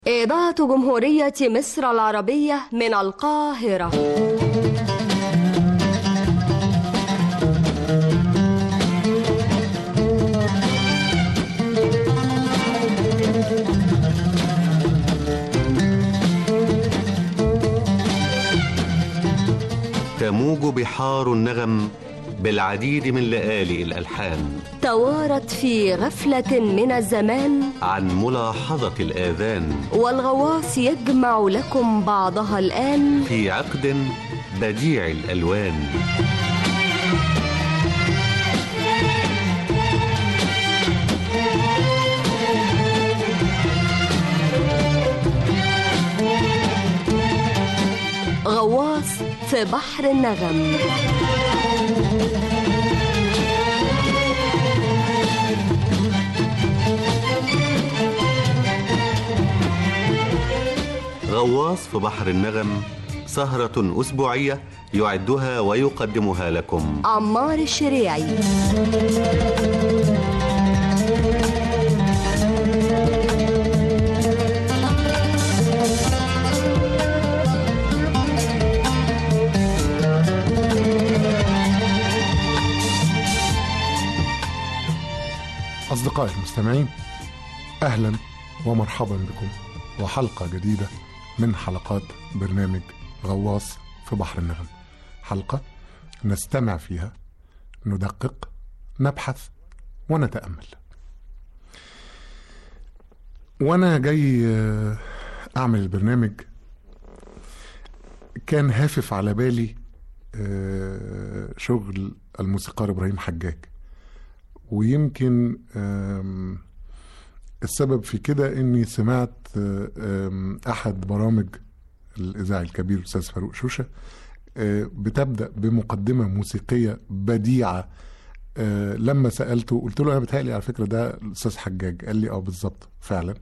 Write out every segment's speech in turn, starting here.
إذاعة جمهورية مصر العربية من القاهرة. تموج بحار النغم بالعديد من لآلئ الألحان، توارت في غفلة من الزمان عن ملاحظة الآذان، والغواص يجمع لكم بعضها الآن في عقد بديع الألوان. غواص في بحر النغم. غواص في بحر النغم، سهرة أسبوعية يعدها ويقدمها لكم عمار الشريعي. أصدقائي المستمعين، أهلا ومرحبا بكم وحلقة جديدة من حلقات برنامج غواص في بحر النغم. حلقة نستمع فيها، ندقق، نبحث ونتأمل. وأنا جاي أعمل البرنامج كان هافف على بالي شغل الموسيقار إبراهيم حجاج، ويمكن السبب في كده اني سمعت احد برامج الاذاعي الكبير الاستاذ فاروق شوشة بتبدأ بمقدمة موسيقية بديعة. لما سألته قلت له انا بتهيألي على فكرة ده الاستاذ حجاج، قال لي بالظبط فعلا،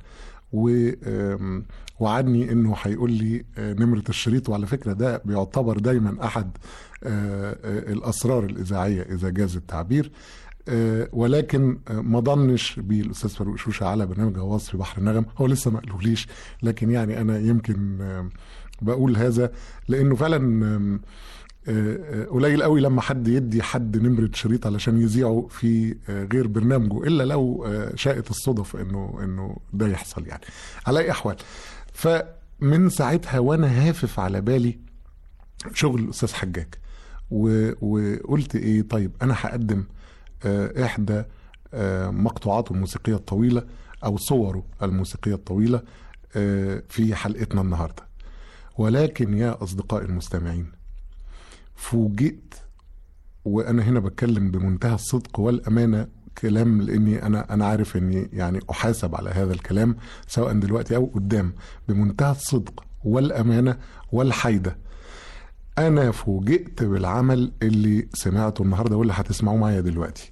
ووعدني انه هيقول لي نمرة الشريط، وعلى فكرة ده بيعتبر دايما احد الاسرار الاذاعية اذا جاز التعبير. ولكن ما ضنش بالأستاذ فاروق شوشة على برنامج غواص في بحر النغم. هو لسه ما قالوليش، لكن يعني أنا يمكن بقول هذا لأنه فعلا قليل قوي لما حد يدي حد نمرة شريط علشان يذيعه في غير برنامجه، إلا لو شاءت الصدف إنه ده يحصل. يعني على أي أحوال، فمن ساعتها وأنا هافف على بالي شغل الأستاذ حجاج، وقلت إيه، طيب أنا هقدم إحدى مقطوعاته الموسيقية الطويلة أو صوره الموسيقية الطويلة في حلقتنا النهاردة. ولكن يا أصدقائي المستمعين، فوجئت، وأنا هنا بتكلم بمنتهى الصدق والأمانة كلام، لأني أنا عارف أني يعني أحاسب على هذا الكلام سواء دلوقتي أو قدام، بمنتهى الصدق والأمانة والحيدة. أنا فوجئت بالعمل اللي سمعته النهاردة واللي هتسمعوه معايا دلوقتي.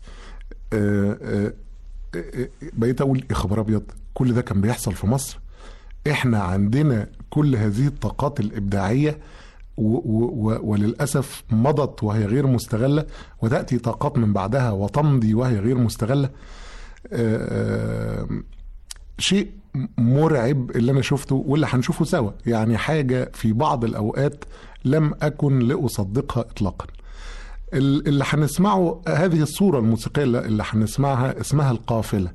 بقيت أقول يا خبر أبيض، كل ده كان بيحصل في مصر؟ إحنا عندنا كل هذه الطاقات الإبداعية وللأسف مضت وهي غير مستغلة، وتأتي طاقات من بعدها وتمضي وهي غير مستغلة. شيء مرعب اللي أنا شفته واللي هنشوفه سوا، يعني حاجة في بعض الأوقات لم أكن لأصدقها إطلاقا. اللي هنسمعه، هذه الصورة الموسيقية اللي هنسمعها اسمها القافلة،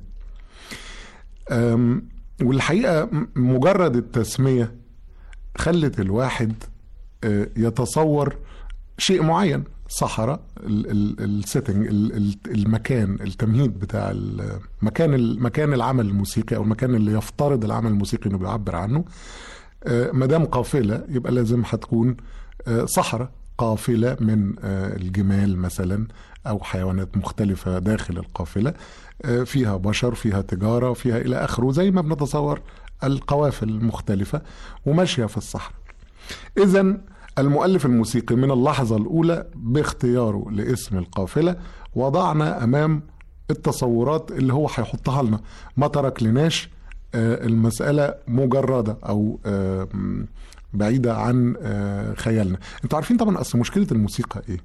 والحقيقة مجرد التسمية خلت الواحد يتصور شيء معين، صحراء، السيتنج، المكان، التمهيد بتاع المكان العمل الموسيقي أو المكان اللي يفترض العمل الموسيقي إنه بيعبر عنه. مدام قافلة يبقى لازم هتكون صحراء، قافلة من الجمال مثلا أو حيوانات مختلفة داخل القافلة، فيها بشر، فيها تجارة، فيها إلى آخره، زي ما بنتصور القوافل المختلفة وماشية في الصحراء. إذن المؤلف الموسيقي من اللحظة الأولى باختياره لاسم القافلة وضعنا أمام التصورات اللي هو هيحطها لنا، ما ترك لناش المسألة مجردة أو بعيدة عن خيالنا. انتوا عارفين طبعا أصل مشكلة الموسيقى إيه؟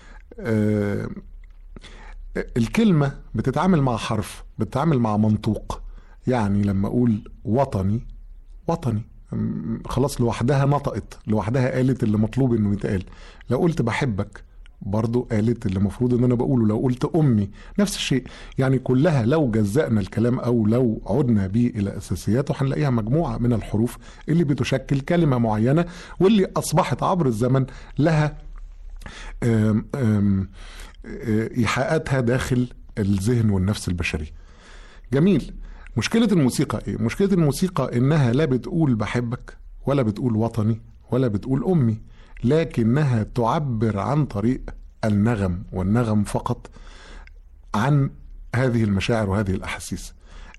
الكلمة بتتعامل مع حرف، بتتعامل مع منطوق. يعني لما أقول وطني وطني، خلاص لوحدها نطقت، لوحدها قالت اللي مطلوب انه يتقال. لو قلت بحبك برضو قالت اللي المفروض ان انا بقوله. لو قلت امي نفس الشيء. يعني كلها لو جزأنا الكلام او لو عدنا بيه الى اساسياته هنلاقيها مجموعة من الحروف اللي بتشكل كلمة معينة، واللي اصبحت عبر الزمن لها إيحاءاتها داخل الذهن والنفس البشري. جميل. مشكلة الموسيقى ايه؟ مشكلة الموسيقى انها لا بتقول بحبك ولا بتقول وطني ولا بتقول امي، لكنها تعبر عن طريق النغم، والنغم فقط، عن هذه المشاعر وهذه الأحاسيس.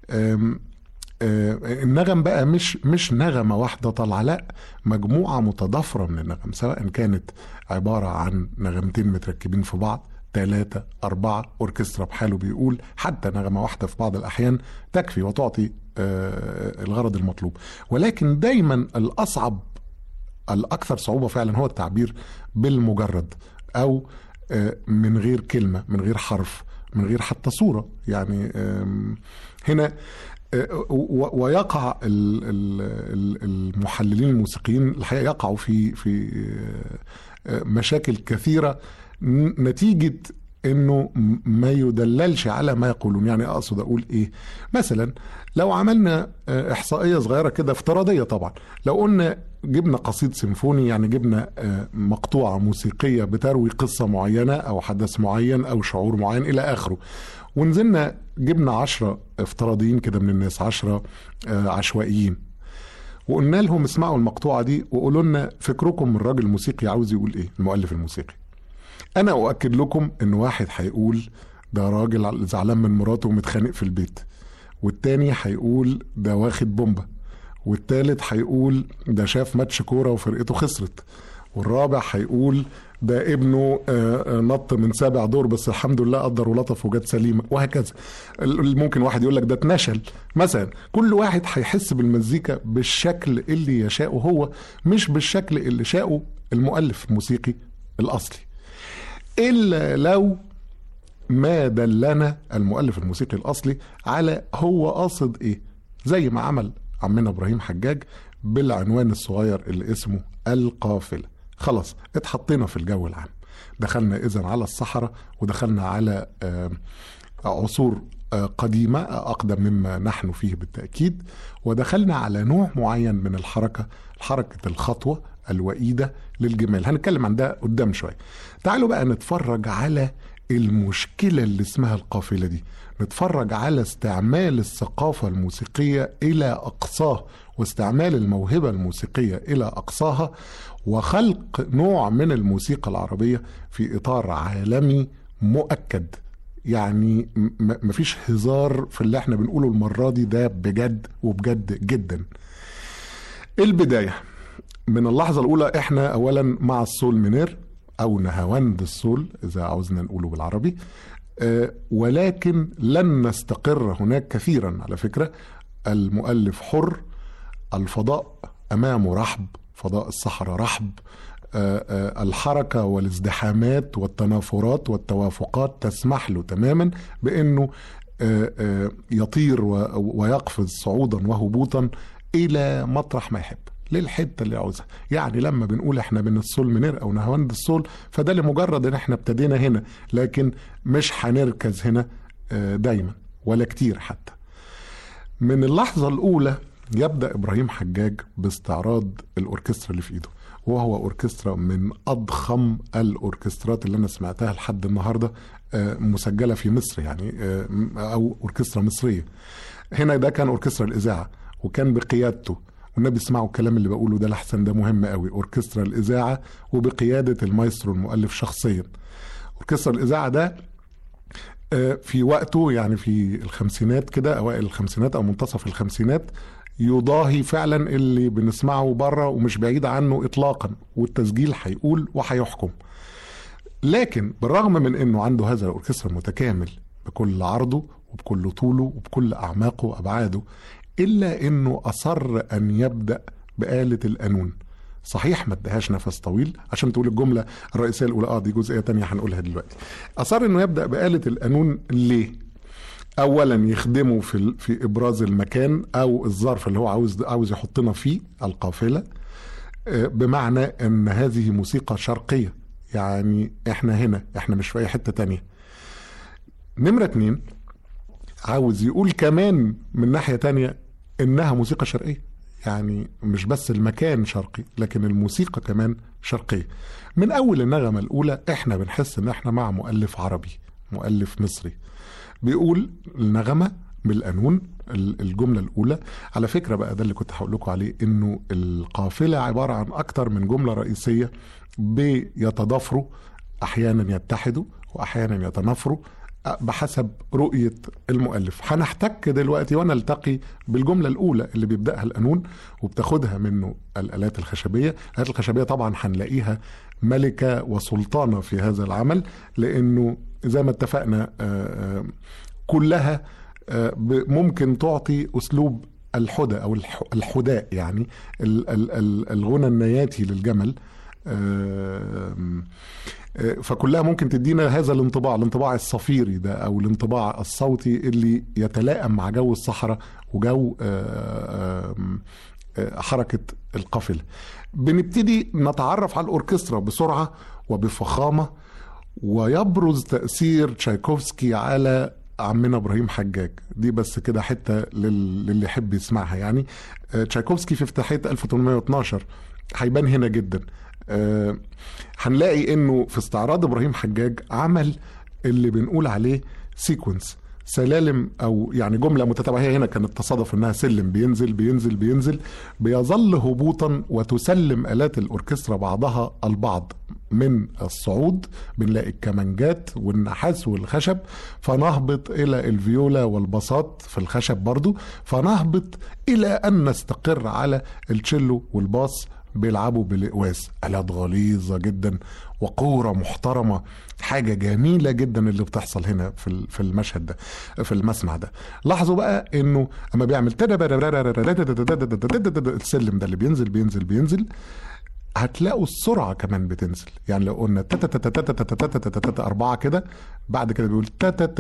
النغم بقى مش نغمة واحدة طالعة، لا، مجموعة متضافرة من النغم، سواء كانت عبارة عن نغمتين متركبين في بعض، 3 4 أوركسترا بحاله بيقول، حتى نغمة واحدة في بعض الأحيان تكفي وتعطي الغرض المطلوب. ولكن دايما الأصعب، الأكثر صعوبة فعلا، هو التعبير بالمجرد، أو من غير كلمة، من غير حرف، من غير حتى صورة. يعني هنا ويقع المحللين الموسيقيين الحقيقة يقعوا في مشاكل كثيرة نتيجة انه ما يدللش على ما يقولون. يعني اقصد اقول ايه؟ مثلا لو عملنا احصائية صغيرة كده افتراضية طبعا، لو قلنا جبنا قصيد سيمفوني، يعني جبنا مقطوعة موسيقية بتروي قصة معينة او حدث معين او شعور معين الى اخره، ونزلنا جبنا 10 افتراضيين كده من الناس، 10 عشوائيين، وقلنا لهم اسمعوا المقطوعة دي وقولوا لنا فكركم الراجل الموسيقي عاوز يقول ايه، المؤلف الموسيقي. انا اؤكد لكم ان واحد هيقول ده راجل زعلان من مراته ومتخانق في البيت، والتاني هيقول ده واخد بومبا، والتالت هيقول ده شاف ماتش كورة وفرقته خسرت، والرابع هيقول ده ابنه نط من 7 دور بس الحمد لله قدر ولطف وجت سليمة، وهكذا. ممكن واحد يقول لك ده اتنشل مثلا. كل واحد هيحس بالمزيكا بالشكل اللي يشاءه هو، مش بالشكل اللي شاءه المؤلف الموسيقي الأصلي، إلا لو ما دلنا المؤلف الموسيقي الأصلي على هو قاصد إيه، زي ما عمل عمنا إبراهيم حجاج بالعنوان الصغير اللي اسمه القافلة. خلاص اتحطينا في الجو العام، دخلنا إذن على الصحراء، ودخلنا على عصور قديمة أقدم مما نحن فيه بالتأكيد، ودخلنا على نوع معين من الحركة، حركة الخطوة الوئيدة للجمال. هنتكلم عن ده قدام شوية. تعالوا بقى نتفرج على المشكلة اللي اسمها القافلة دي، نتفرج على استعمال الثقافة الموسيقية إلى أقصاه، واستعمال الموهبة الموسيقية إلى أقصاها، وخلق نوع من الموسيقى العربية في إطار عالمي مؤكد. يعني مفيش هزار في اللي احنا بنقوله المرة دي، ده بجد وبجد جدا. البداية من اللحظة الأولى، احنا أولا مع السول مينير أو نهاوند السول إذا عاوزنا نقوله بالعربي، ولكن لن نستقر هناك كثيرا. على فكرة المؤلف حر، الفضاء أمامه رحب، فضاء الصحراء رحب، الحركة والازدحامات والتنافرات والتوافقات تسمح له تماما بأنه يطير ويقفز صعودا وهبوطا إلى مطرح ما يحب، للحته اللي عاوزها. يعني لما بنقول احنا بين السول مينير او نهاوند السول، فده لمجرد ان احنا ابتدينا هنا، لكن مش هنركز هنا دايما ولا كتير. حتى من اللحظه الاولى يبدا ابراهيم حجاج باستعراض الاوركسترا اللي في ايده، وهو اوركسترا من اضخم الاوركسترات اللي انا سمعتها لحد النهارده مسجله في مصر، يعني او اوركسترا مصريه. هنا ده كان اوركسترا الاذاعه، وكان بقيادته، والنبي اسمعوا الكلام اللي بقوله ده لحسن ده مهم قوي، اوركسترا الاذاعه وبقياده المايسترو المؤلف شخصيا. اوركسترا الاذاعه ده في وقته، يعني في الخمسينات كده، اوائل الخمسينات او منتصف الخمسينات، يضاهي فعلا اللي بنسمعه بره ومش بعيد عنه اطلاقا، والتسجيل هيقول وهيحكم. لكن بالرغم من انه عنده هذا الاوركسترا المتكامل بكل عرضه وبكل طوله وبكل اعماقه وابعاده، إلا أنه أصر أن يبدأ بآلة القانون. صحيح ما ادهاش نفس طويل عشان تقول الجملة الرئيسية الأولى، دي جزئية تانية هنقولها دلوقتي. أصر أنه يبدأ بآلة القانون. ليه؟ اولا يخدموا في ابراز المكان او الظرف اللي هو عاوز يحطنا فيه القافله، بمعنى ان هذه موسيقى شرقيه، يعني احنا هنا، احنا مش في اي حته تانية. نمرة 2 عاوز يقول كمان من ناحيه تانية انها موسيقى شرقيه، يعني مش بس المكان شرقي لكن الموسيقى كمان شرقيه. من اول النغمه الاولى احنا بنحس ان احنا مع مؤلف عربي، مؤلف مصري بيقول النغمة بالقانون. الجملة الأولى على فكرة بقى ده اللي كنت هقول لكم عليه، إنه القافلة عبارة عن أكتر من جملة رئيسية بيتضافروا، أحيانا يتحدوا وأحيانا يتنافروا بحسب رؤية المؤلف. هنحتك دلوقتي ونلتقي بالجملة الأولى اللي بيبدأها القانون وبتاخدها منه الآلات الخشبية. الآلات الخشبية طبعا هنلاقيها ملكة وسلطانة في هذا العمل، لأنه زي ما اتفقنا كلها ممكن تعطي أسلوب الحدى أو الحداء، يعني الغنى النياتي للجمل، فكلها ممكن تدينا هذا الانطباع الصفيري ده أو الانطباع الصوتي اللي يتلائم مع جو الصحراء وجو حركة القافلة. بنبتدي نتعرف على الأوركسترا بسرعة وبفخامة، ويبرز تأثير تشايكوفسكي على عمنا إبراهيم حجاج. دي بس كده حتة للي يحب يسمعها. يعني تشايكوفسكي في افتتاحية 1812 هيبان هنا جدا. هنلاقي انه في استعراض إبراهيم حجاج عمل اللي بنقول عليه سيكونس، سلالم او يعني جمله متتابعه. هي هنا كانت تصادف انها سلم بينزل بينزل بينزل، بيظل هبوطا وتسلم آلات الأوركسترا بعضها البعض من الصعود. بنلاقي الكمانجات والنحاس والخشب، فنهبط إلى الفيولا والباصات في الخشب برضو، فنهبط إلى أن نستقر على التشيلو والباص بيلعبوا بالإقواس. آلات غليظة جدا وقورة محترمة، حاجة جميلة جدا اللي بتحصل هنا في المشهد ده، في المسمع ده. لاحظوا بقى انه اما بيعمل السلم ده اللي بينزل بينزل بينزل، هتلاقوا السرعة كمان بتنزل. يعني لو قلنا 4 كده، بعد كده بيقول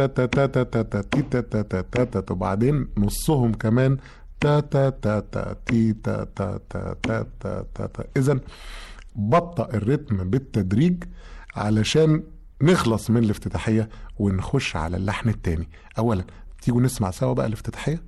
وبعدين نصهم كمان تا تا تا تا تي تا تا تا تا تا تا تا. إذن بطأ الريتم بالتدريج علشان نخلص من الافتتاحية ونخش على اللحن التاني. أولا تيجوا نسمع سوا بقى الافتتاحية.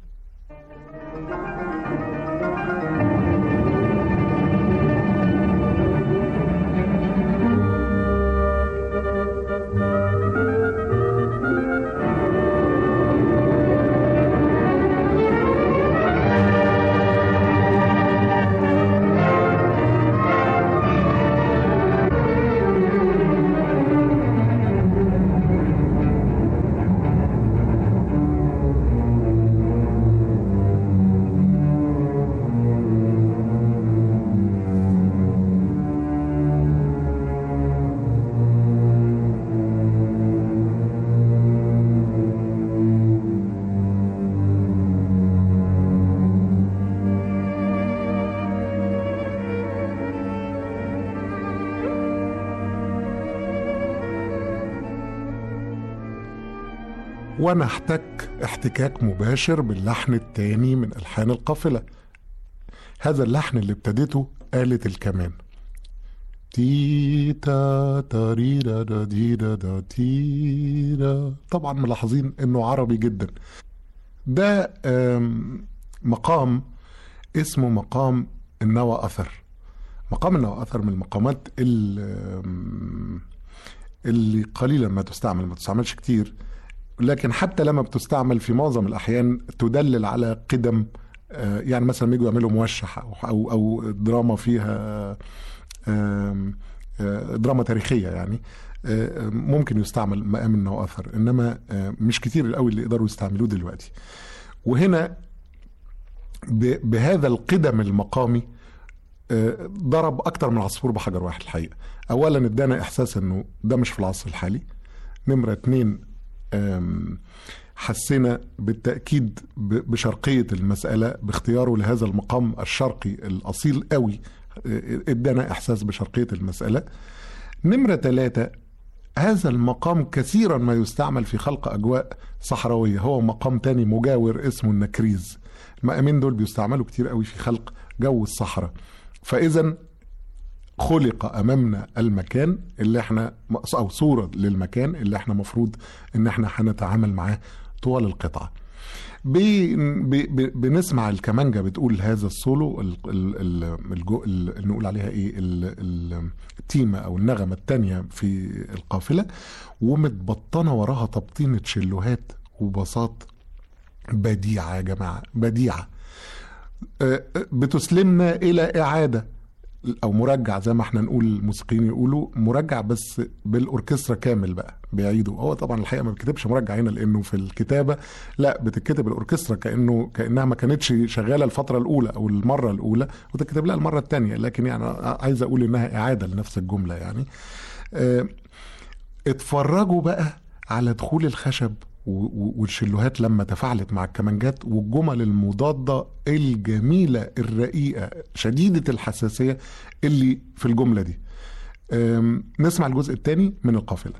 ونحتك احتكاك مباشر باللحن الثاني من ألحان القافلة. هذا اللحن اللي ابتدته آلة الكمان، تيتا تاريرا دا ديرا دا تيرا. طبعا ملاحظين انه عربي جدا. ده مقام اسمه مقام النوى أثر. مقام النوى أثر من المقامات اللي قليلا ما تستعمل، ما تستعملش كتير، لكن حتى لما بتستعمل في معظم الأحيان تدلل على قدم. يعني مثلا يجوا يعملوا موشح أو دراما فيها دراما تاريخية، يعني ممكن يستعمل مقام النوى أثر، إنما مش كتير القوي اللي يقدروا يستعملوه دلوقتي. وهنا بهذا القدم المقامي ضرب أكتر من عصفور بحجر واحد الحقيقة. أولا ادانا إحساس إنه ده مش في العصر الحالي. نمرة 2 حسينا بالتأكيد بشرقية المسألة باختياره لهذا المقام الشرقي الأصيل قوي، ادانا إحساس بشرقية المسألة. نمرة 3 هذا المقام كثيرا ما يستعمل في خلق أجواء صحراوية. هو مقام تاني مجاور اسمه النكريز. المقامين دول بيستعملوا كتير قوي في خلق جو الصحراء. فإذا خلق أمامنا المكان اللي احنا، أو صورة للمكان اللي احنا مفروض ان احنا هنتعامل معاه طوال القطعة. بنسمع الكمانجة بتقول هذا السولو، نقول عليها ايه، التيمة او النغمة التانية في القافلة، ومتبطنة وراها تبطينة شلوهات وبساط بديعة يا جماعة، بديعة بتسلمنا إلى إعادة أو مرجع، زي ما احنا نقول الموسيقيين يقولوا مرجع، بس بالأوركسترا كامل بقى بيعيدوا. هو طبعا الحقيقة ما بيكتبش مرجع هنا لأنه في الكتابة لا، بتكتب الأوركسترا كأنها ما كانتش شغالة الفترة الأولى أو المرة الأولى وتكتب لها المرة الثانية، لكن يعني عايز أقول إنها إعادة لنفس الجملة يعني. اتفرجوا بقى على دخول الخشب والشلوهات لما تفاعلت مع الكمانجات، والجمل المضادة الجميلة الرقيقة شديدة الحساسية اللي في الجملة دي. نسمع الجزء الثاني من القافلة.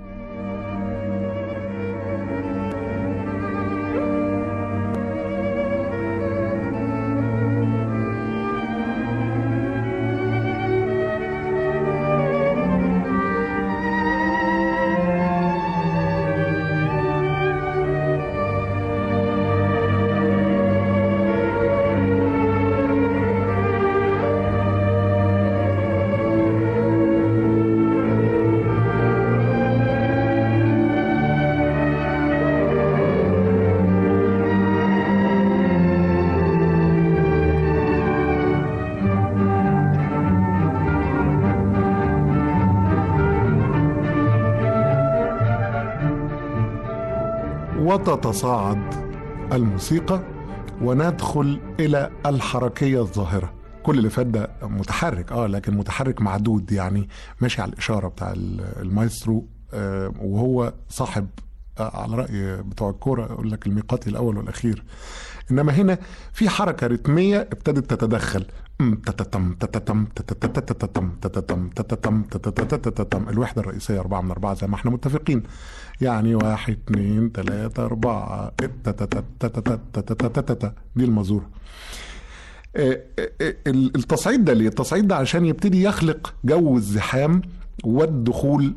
وتتصاعد الموسيقى وندخل إلى الحركية الظاهرة. كل اللي فات ده متحرك لكن متحرك معدود، يعني ماشي على الإشارة بتاع المايسترو، وهو صاحب على رأي بتوع الكورة يقول لك الميقاتي الأول والأخير. إنما هنا في حركة رتمية ابتدت تتدخل، الوحدة الرئيسية 4/4 زي ما احنا متفقين، يعني 1 2 3 4 دي المزورة. التصعيد ده ليه؟ التصعيد ده عشان يبتدي يخلق جو الزحام والدخول،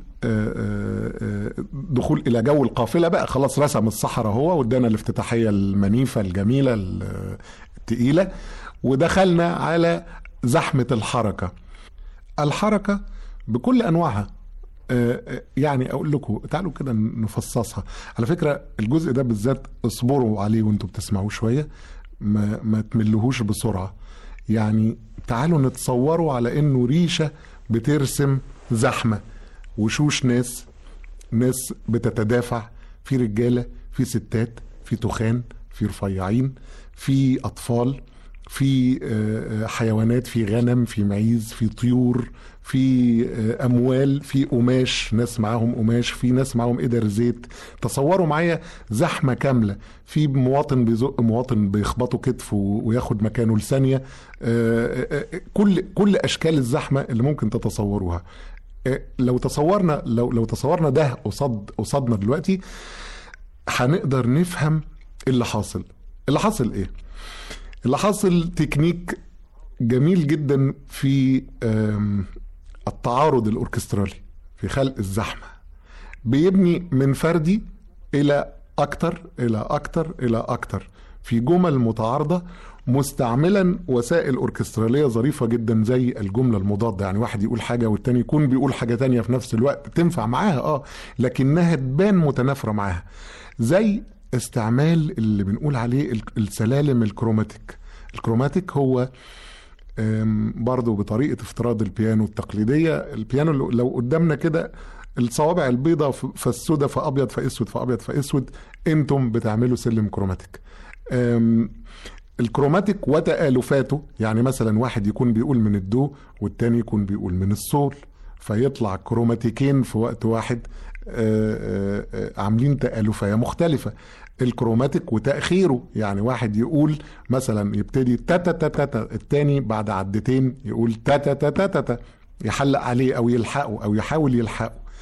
دخول إلى جو القافلة بقى. خلاص رسم الصحراء هو وادانا الافتتاحية المنيفة الجميلة التقيلة، ودخلنا على زحمة الحركة بكل أنواعها. يعني أقول لكم تعالوا كده نفصصها. على فكرة الجزء ده بالذات اصبروا عليه وانتوا بتسمعوه شوية، ما تملهوش بسرعة. يعني تعالوا نتصوروا على انه ريشة بترسم زحمة، وشوش ناس بتتدافع، في رجالة، في ستات، في تخان، في رفيعين، في أطفال، في حيوانات، في غنم، في معيز، في طيور، في أموال، في قماش، ناس معاهم قماش، في ناس معاهم قدر زيت. تصوروا معايا زحمة كاملة، في مواطن بيزق مواطن بيخبطه كتف وياخد مكانه لثانية. كل أشكال الزحمة اللي ممكن تتصوروها. لو تصورنا ده قصادنا دلوقتي هنقدر نفهم اللي حاصل. ايه اللي حاصل؟ تكنيك جميل جدا في التعارض الأوركسترالي في خلق الزحمة، بيبني من فردي إلى أكتر إلى أكتر إلى أكتر في جمل متعارضة، مستعملا وسائل أوركسترالية ظريفة جدا زي الجملة المضادة. يعني واحد يقول حاجة والتاني يكون بيقول حاجة تانية في نفس الوقت، تنفع معاها لكنها تبان متنافرة معاها. زي استعمال اللي بنقول عليه السلالم الكروماتيك هو برضو بطريقة افتراض البيانو التقليدية. البيانو لو قدامنا كده الصوابع البيضة فالسودة فأبيض فأسود فأبيض فأسود، انتم بتعملوا سلم كروماتيك. الكروماتيك وتآلفاته، يعني مثلا واحد يكون بيقول من الدو والتاني يكون بيقول من الصول، فيطلع كروماتيكين في وقت واحد عاملين تآلفية مختلفة. الكروماتيك وتأخيره، يعني واحد يقول مثلا يبتدي تاتا تاتا تاتا، التاني بعد عدتين يقول تاتا تاتا تاتا، يحلق عليه او يلحقه او يحاول يلحقه.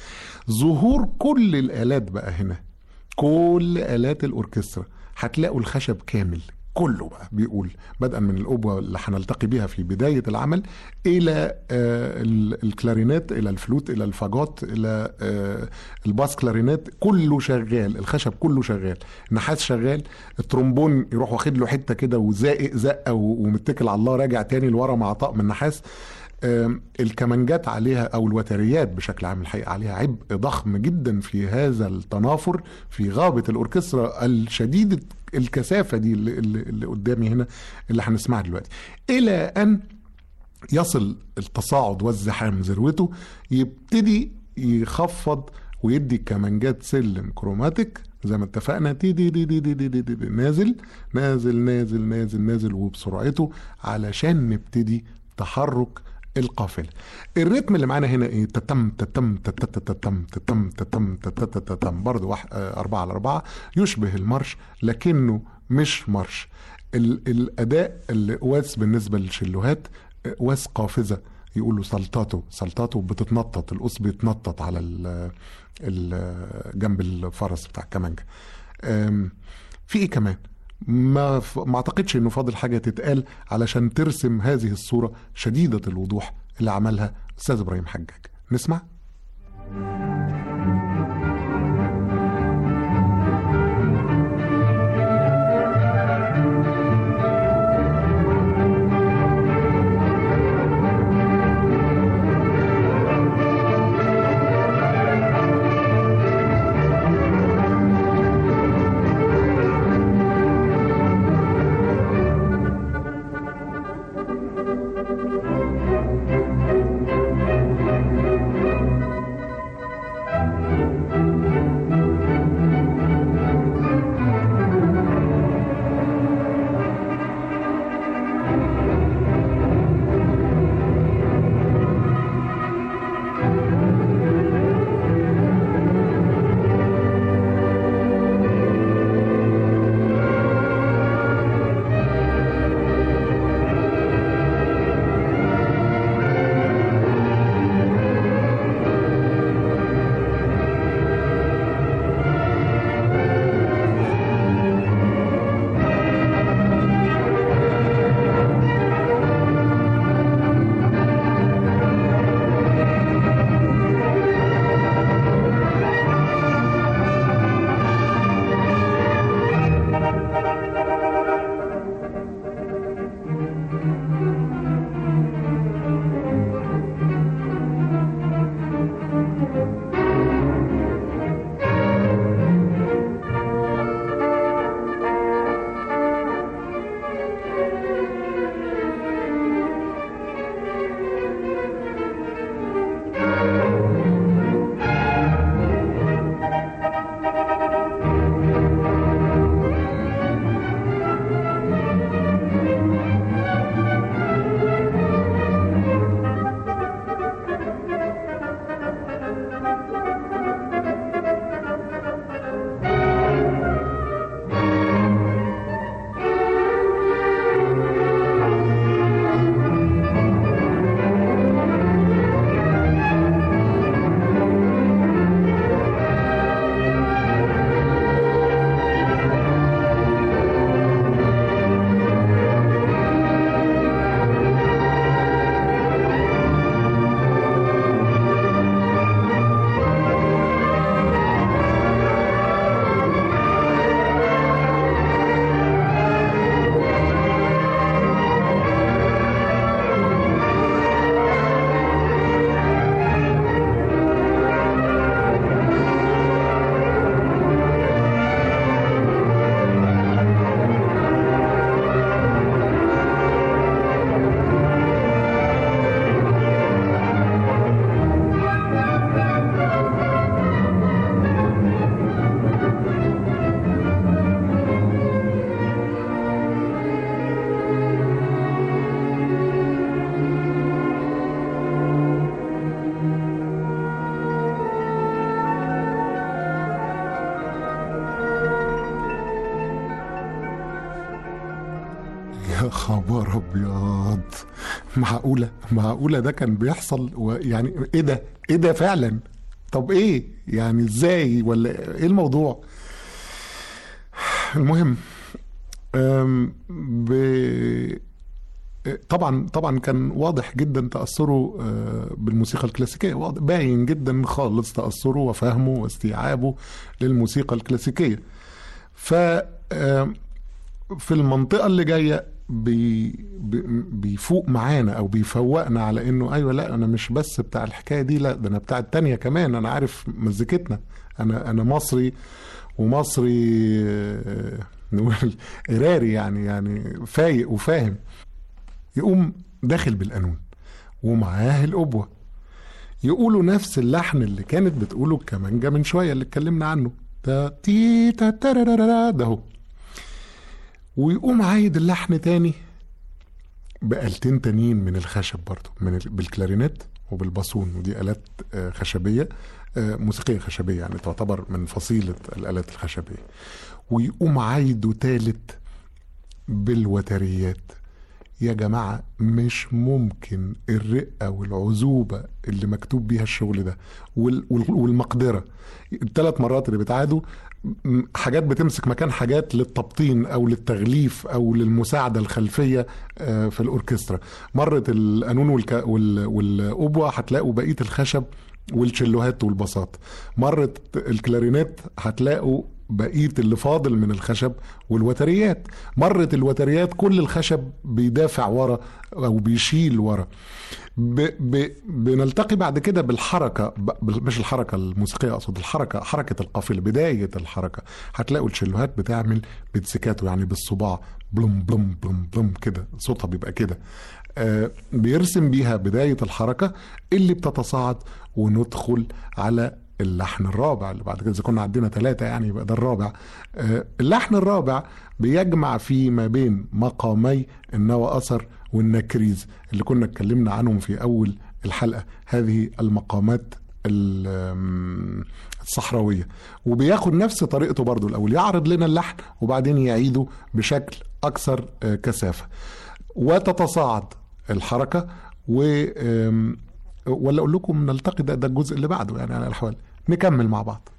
ظهور كل الآلات بقى هنا، كل آلات الأوركسترا هتلاقوا الخشب كامل كله بقى، بيقول بدءا من الأوبوة اللي هنلتقي بيها في بداية العمل إلى الكلارينات، إلى الفلوت، إلى الفاجوت، إلى الباس كلارينات، كله شغال، الخشب كله شغال، النحاس شغال، الترومبون يروح واخد له حتة كده وزائق زقة ومتكل على الله، راجع تاني لورا مع طقم النحاس. الكمانجات عليها او الوتريات بشكل عام الحقيقه عليها عبء ضخم جدا في هذا التنافر في غابه الاوركسترا الشديده الكثافه دي اللي قدامي هنا اللي هنسمعها دلوقتي، الى ان يصل التصاعد والزحام ذروته، يبتدي يخفض ويدي الكمانجات سلم كروماتيك زي ما اتفقنا، تي دي دي دي دي دي دي دي نازل نازل نازل نازل نازل وبسرعته علشان نبتدي تحرك القافلة. الريتم اللي معانا هنا ايه؟ تتم تتم تتم تتم تتم تتم تتم، برضه 4/4 يشبه المارش لكنه مش مارش. الأداء القواس بالنسبة للشلوهات قواس قافزة، يقولوا سلطاتو، سلطاتو بتتنطط، القوس بيتنطط على جنب الفرس بتاع الكمانجة. في ايه كمان؟ ما اعتقدش انه فاضل حاجة تتقال علشان ترسم هذه الصورة شديدة الوضوح اللي عملها أستاذ إبراهيم حجاج. نسمع. يا خبر ابيض، معقوله ده كان بيحصل؟ ويعني ايه ده فعلا؟ طب ايه يعني، ازاي، ولا ايه الموضوع؟ المهم طبعا كان واضح جدا تأثره بالموسيقى الكلاسيكية، باين جدا خالص تأثره وفهمه واستيعابه للموسيقى الكلاسيكية. ف في المنطقة اللي جاية بيفوق معانا او بيفوقنا على انه ايوه، لا انا مش بس بتاع الحكاية دي، لا ده انا بتاع التانية كمان، انا عارف مزيكتنا، انا مصري، ومصري نقول قراري، يعني فايق وفاهم. يقوم داخل بالقانون ومعاه الأبوة، يقولوا نفس اللحن اللي كانت بتقوله الكمانجة من شوية اللي اتكلمنا عنه، تا تي تا تارارارا ده هو، ويقوم عايد اللحن تاني بآلتين تانيين من الخشب برضو، بالكلارينيت وبالباسون، ودي آلات خشبية، موسيقية خشبية، يعني تعتبر من فصيلة الآلات الخشبية. ويقوم عايده تالت بالوتريات. يا جماعة مش ممكن الرقة والعزوبة اللي مكتوب بيها الشغل ده والمقدرة، الثلاث مرات اللي بتعادوا حاجات بتمسك مكان حاجات للتبطين او للتغليف او للمساعدة الخلفية في الأوركسترا. مرت القانون والأوبوة هتلاقوا بقية الخشب والتشيلوهات والبساط. مرت الكلارينيت هتلاقوا بقية اللي فاضل من الخشب والوتريات. مرت الوتريات كل الخشب بيدافع ورا او بيشيل ورا. بنلتقي بعد كده بالحركة، مش الحركة الموسيقية اقصد، حركة القافلة، بداية الحركة هتلاقوا الشيلوهات بتعمل بتسكاتو، يعني بالصباع بلوم بلوم بلوم بلوم كده، صوتها بيبقى كده. بيرسم بيها بداية الحركة اللي بتتصاعد، وندخل على اللحن الرابع اللي بعد كده. إذا كنا عندنا 3 يعني يبقى ده الرابع. اللحن الرابع بيجمع فيه ما بين مقامي النوى أثر والنكريز اللي كنا اتكلمنا عنهم في أول الحلقة، هذه المقامات الصحراوية. وبياخد نفس طريقته برضو، الأول يعرض لنا اللحن وبعدين يعيده بشكل أكثر كثافة، وتتصاعد الحركة. ولا أقول لكم نلتقي ده الجزء اللي بعده، يعني على الأحوال نكمل مع بعض.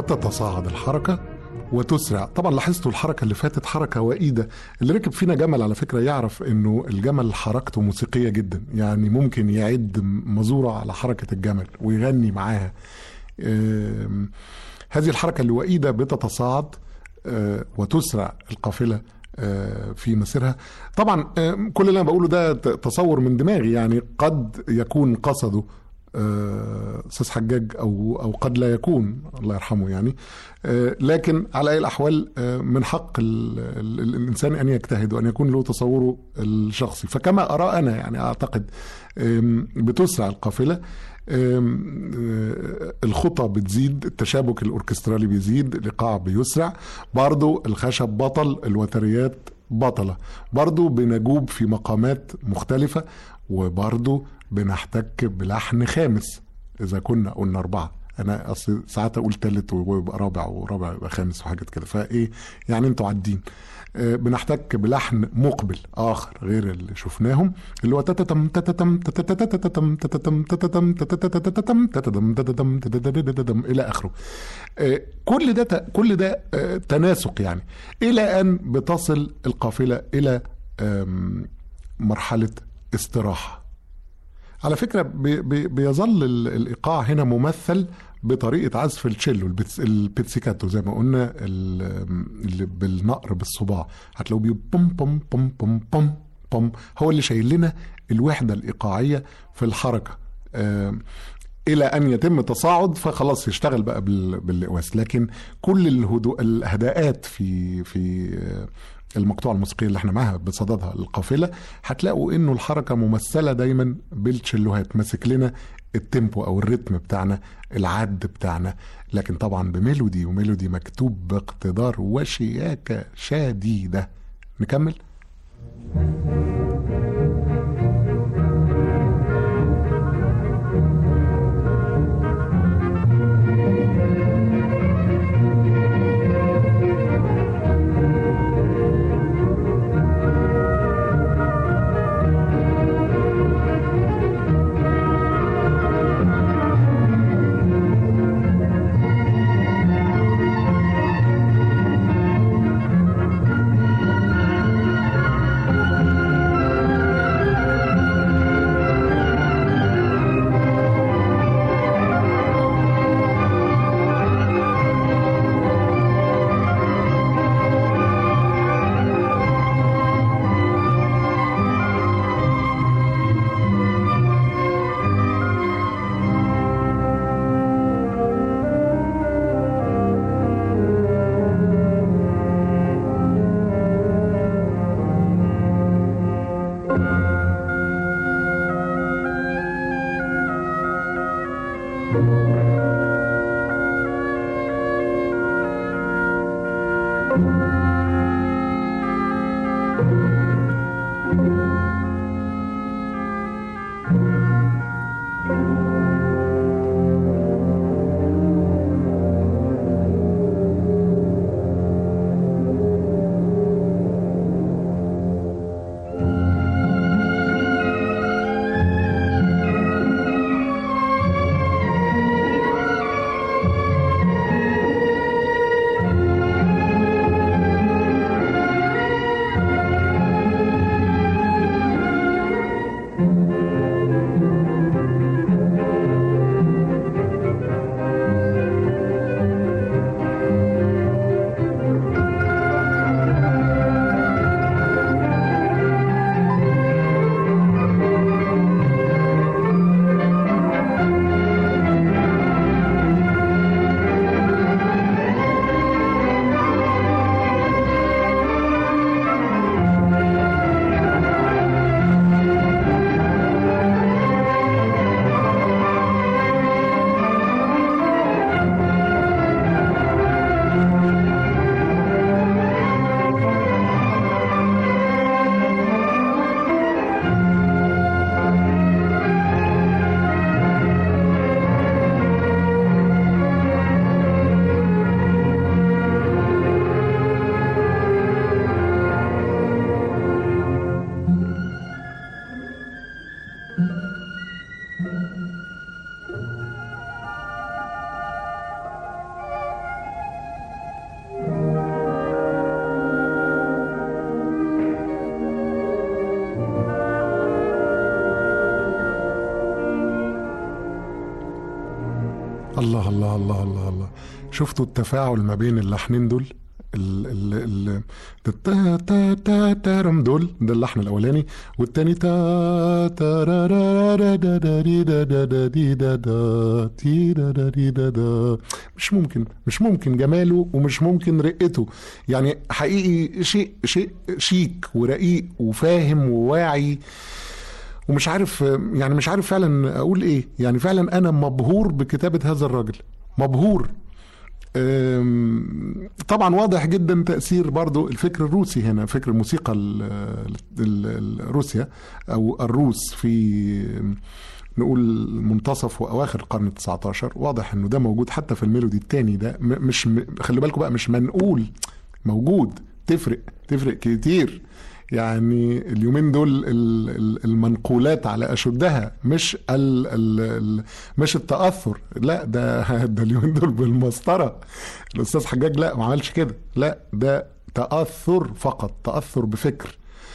وتتصاعد الحركة وتسرع. طبعا لاحظتوا الحركة اللي فاتت حركة وئيدة. اللي ركب فينا جمل على فكرة يعرف انه الجمل حركته موسيقية جدا، يعني ممكن يعد مزورة على حركة الجمل ويغني معاها. هذه الحركة الوئيدة بتتصاعد وتسرع القافلة في مسيرها. طبعا كل اللي انا بقوله ده تصور من دماغي، يعني قد يكون قصده أستاذ حجاج أو قد لا يكون، الله يرحمه يعني. لكن على أي الأحوال من حق الإنسان أن يجتهد وأن يكون له تصوره الشخصي. فكما أرى أنا يعني أعتقد بتسرع القافلة، الخطى بتزيد، التشابك الأوركسترالي بيزيد، الإيقاع بيسرع، برضو الخشب بطل، الوتريات بطلة، برضو بنجوب في مقامات مختلفة، وبرضو بنحتك بلحن خامس إذا كنا قلنا 4. أنا أصل ساعات أقول تالت ويبقى رابع ورابع يبقى خامس وحاجات كده، فإيه يعني أنتوا عادين. بنحتك بلحن مقبل آخر غير اللي شفناهم، اللي هو تتتم تتتم تتتم تتتم تتتم تتتم تتتم تتتم تتتم إلى آخره. كل ده تناسق يعني، إلى أن بتصل القافلة إلى مرحلة استراحة. على فكرة بيظل الإيقاع هنا ممثل بطريقة عزف التشيلو البيتسيكاتو زي ما قلنا، اللي بالنقر بالصباع هتلاقوا بيو بوم بوم بوم بوم بوم بوم، هو اللي شايل لنا الوحدة الإيقاعية في الحركة إلى أن يتم تصاعد فخلاص يشتغل بقى بالإقواس. لكن كل الهداءات في المقطوعة الموسيقية اللي احنا معاها بصددها القافلة هتلاقوا انه الحركة ممثلة دايما بالتشيلوهات، ماسك لنا التيمبو او الريتم بتاعنا، العد بتاعنا، لكن طبعا بميلودي، وميلودي مكتوب باقتدار وشياكة شديدة. نكمل. الله الله الله الله. شفتوا التفاعل ما بين اللحنين دول؟ تا تا تا تارم دول، ده اللحن الاولاني، والتاني تا تا را را را دا دا دي دا دا دا دي دا دا تي دا دا دي دا دا. مش ممكن جماله ومش ممكن رقته. يعني حقيقي شيء شيك ورقيق وفاهم وواعي، ومش عارف يعني مش عارف فعلا اقول ايه. يعني فعلا انا مبهور بكتابة هذا الراجل، مبهور. طبعا واضح جدا تأثير برضو الفكر الروسي هنا، فكر الموسيقى الروسيا او الروس في نقول منتصف واواخر القرن ال19. واضح انه ده موجود حتى في الميلودي التاني ده. مش خلي بالكم بقى، مش منقول، موجود. تفرق كتير. يعني اليومين دول المنقولات على أشدها، مش مش التأثر، لا ده اليومين دول بالمسطرة. الأستاذ حجاج لا ما عملش كده، لا ده تأثر فقط، تأثر بفكر.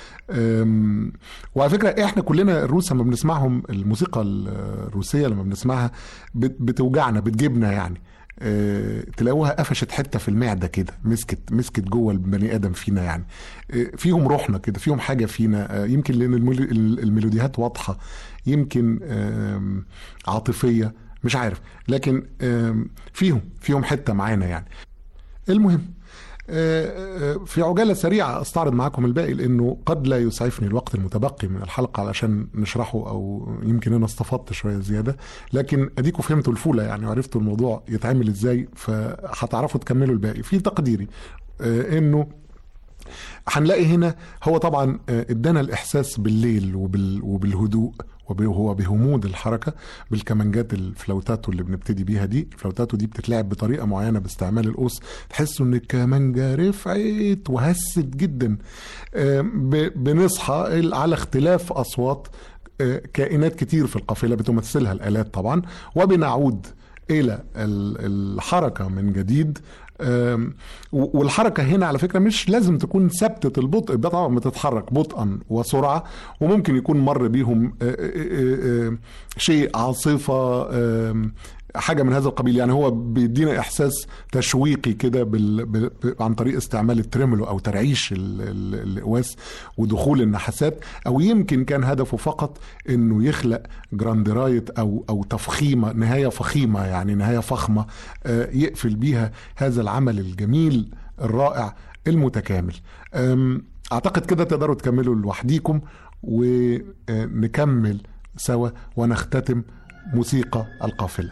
وعلى فكرة احنا كلنا الروس لما بنسمعهم، الموسيقى الروسية لما بنسمعها بتوجعنا، بتجيبنا يعني. تلاقوها قفشت حته في المعده كده، مسكت جوه البني ادم فينا يعني. فيهم روحنا كده، فيهم حاجه فينا. يمكن لان الميلوديات واضحه، يمكن عاطفيه، مش عارف، لكن فيهم حته معانا يعني. المهم في عجالة سريعة استعرض معاكم الباقي، لانه قد لا يسعفني الوقت المتبقي من الحلقة علشان نشرحه، او يمكن انا استفدت شوية زيادة، لكن اديكم فهمتوا الفولة يعني، وعرفتوا الموضوع يتعمل ازاي، فهتعرفوا تكملوا الباقي. في تقديري انه هنلاقي هنا هو طبعا ادانا الاحساس بالليل وبالهدوء، وهو بهمود الحركة، بالكمانجات الفلوتاتو اللي بنبتدي بيها دي. الفلوتاتو دي بتتلعب بطريقة معينة باستعمال القوس، تحسوا ان الكمانجة رفعت وهست جدا. بنصحى على اختلاف اصوات كائنات كتير في القافلة بتمثلها الآلات طبعا، وبنعود الى الحركة من جديد. والحركة هنا على فكرة مش لازم تكون ثابتة البطء، طبعا بتتحرك بطئا وسرعة، وممكن يكون مر بيهم شيء، عاصفة، حاجة من هذا القبيل. يعني هو بيدينا إحساس تشويقي كده عن طريق استعمال التريمولو أو ترعيش القواس ودخول النحاسات، أو يمكن كان هدفه فقط إنه يخلق جراندرايت أو تفخيمة، نهاية فخيمة يعني، نهاية فخمة يقفل بيها هذا العمل الجميل الرائع المتكامل. أعتقد كده تقدروا تكملوا لوحديكم، ونكمل سوا ونختتم موسيقى القافلة.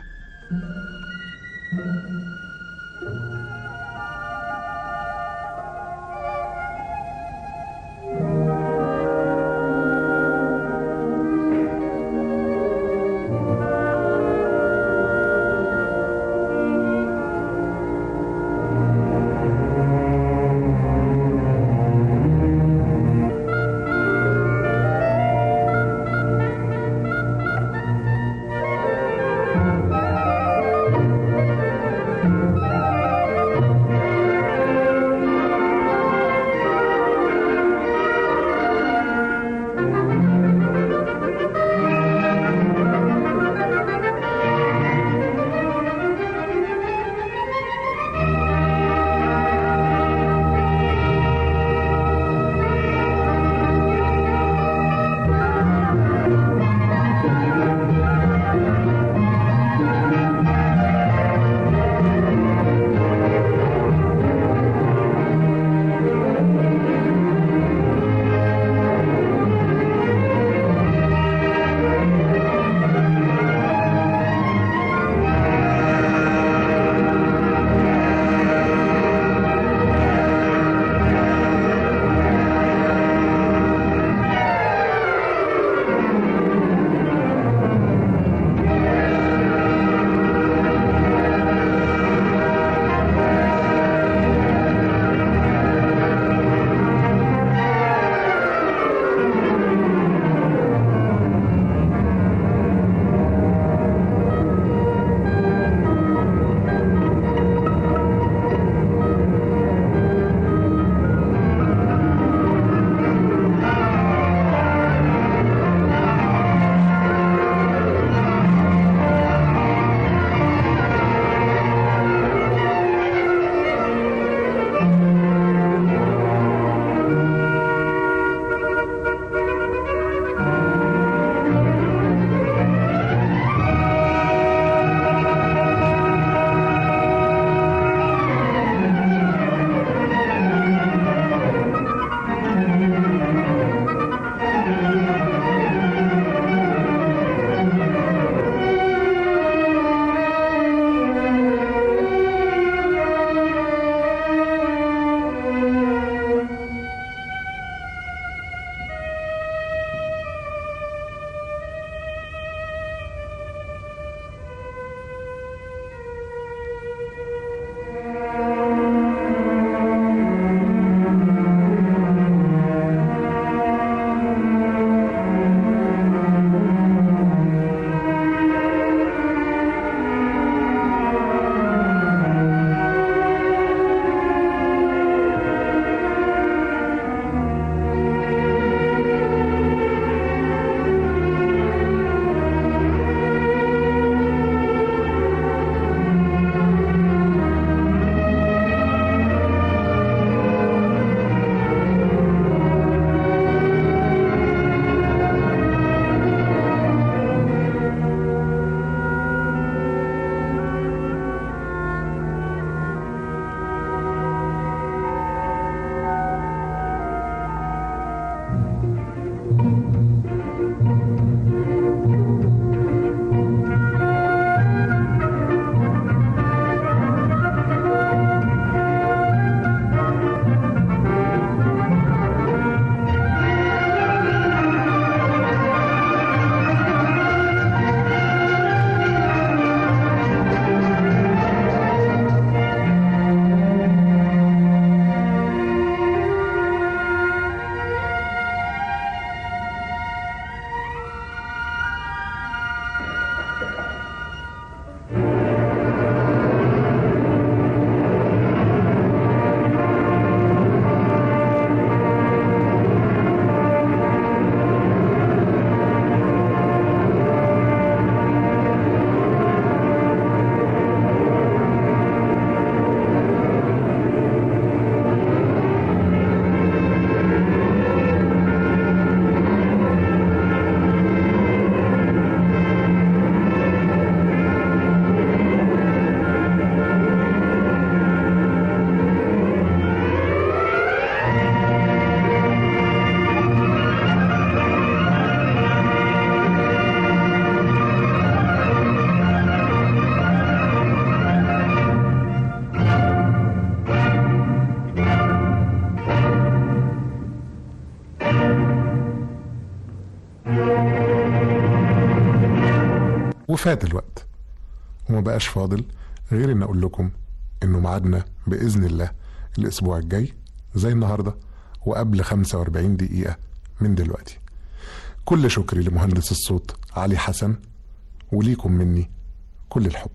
وفات الوقت وما بقاش فاضل غير ان اقول لكم انه ميعادنا باذن الله الاسبوع الجاي زي النهارده وقبل 45 دقيقه من دلوقتي. كل شكري لمهندس الصوت علي حسن، وليكم مني كل الحب.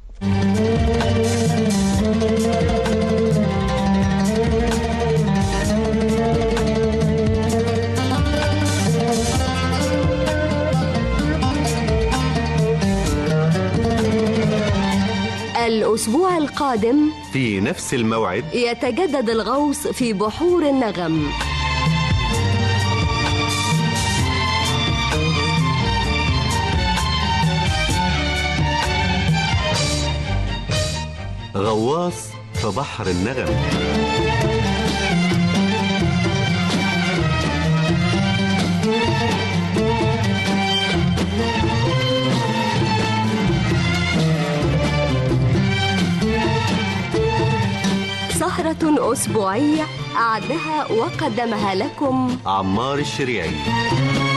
الأسبوع القادم في نفس الموعد يتجدد الغوص في بحور النغم. غواص في بحر النغم. سهرة أسبوعية أعدها وقدمها لكم عمار الشريعي.